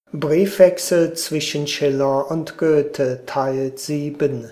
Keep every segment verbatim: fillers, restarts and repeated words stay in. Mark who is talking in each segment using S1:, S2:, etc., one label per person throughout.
S1: Briefwechsel zwischen Schiller und Goethe Teil sieben,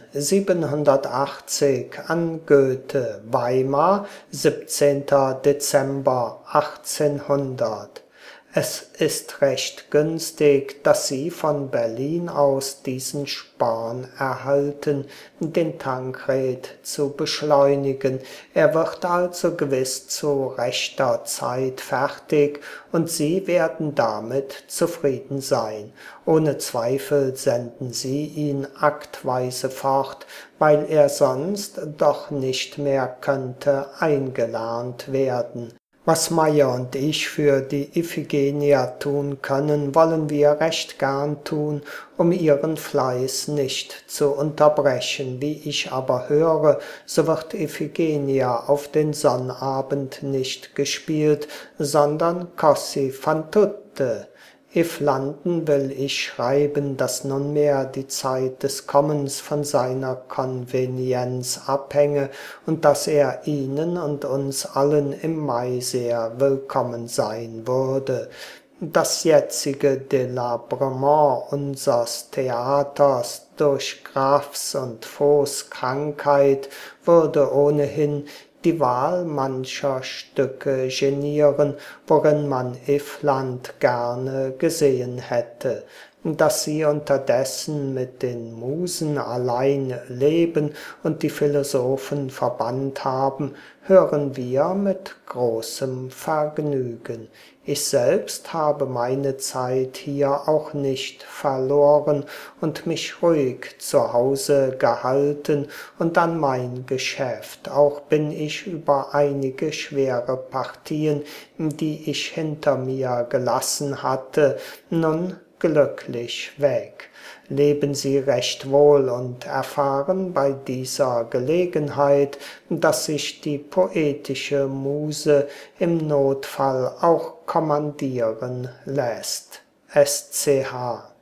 S1: siebenhundertachtzig an Goethe, Weimar, siebzehnter Dezember achtzehnhundert. Es ist recht günstig, dass Sie von Berlin aus diesen Span erhalten, den Tankred zu beschleunigen. Er wird also gewiss zu rechter Zeit fertig, und Sie werden damit zufrieden sein. Ohne Zweifel senden Sie ihn aktweise fort, weil er sonst doch nicht mehr könnte eingelernt werden. Was Meyer und ich für die Iphigenia tun können, wollen wir recht gern tun, um ihren Fleiß nicht zu unterbrechen. Wie ich aber höre, so wird Iphigenia auf den Sonnabend nicht gespielt, sondern Così fan tutte. Ifflanden will ich schreiben, dass nunmehr die Zeit des Kommens von seiner Konvenienz abhänge und dass er Ihnen und uns allen im Mai sehr willkommen sein würde. Das jetzige Delabrement unsers Theaters durch Graffs und Vaux Krankheit würde ohnehin die Wahl mancher Stücke genieren, worin man Iffland gerne gesehen hätte. Dass sie unterdessen mit den Musen allein leben und die Philosophen verbannt haben, hören wir mit großem Vergnügen. Ich selbst habe meine Zeit hier auch nicht verloren und mich ruhig zu Hause gehalten und an mein Geschäft. Auch bin ich über einige schwere Partien, die ich hinter mir gelassen hatte, nun glücklich weg. Leben Sie recht wohl und erfahren bei dieser Gelegenheit, dass sich die poetische Muse im Notfall auch kommandieren lässt. S C H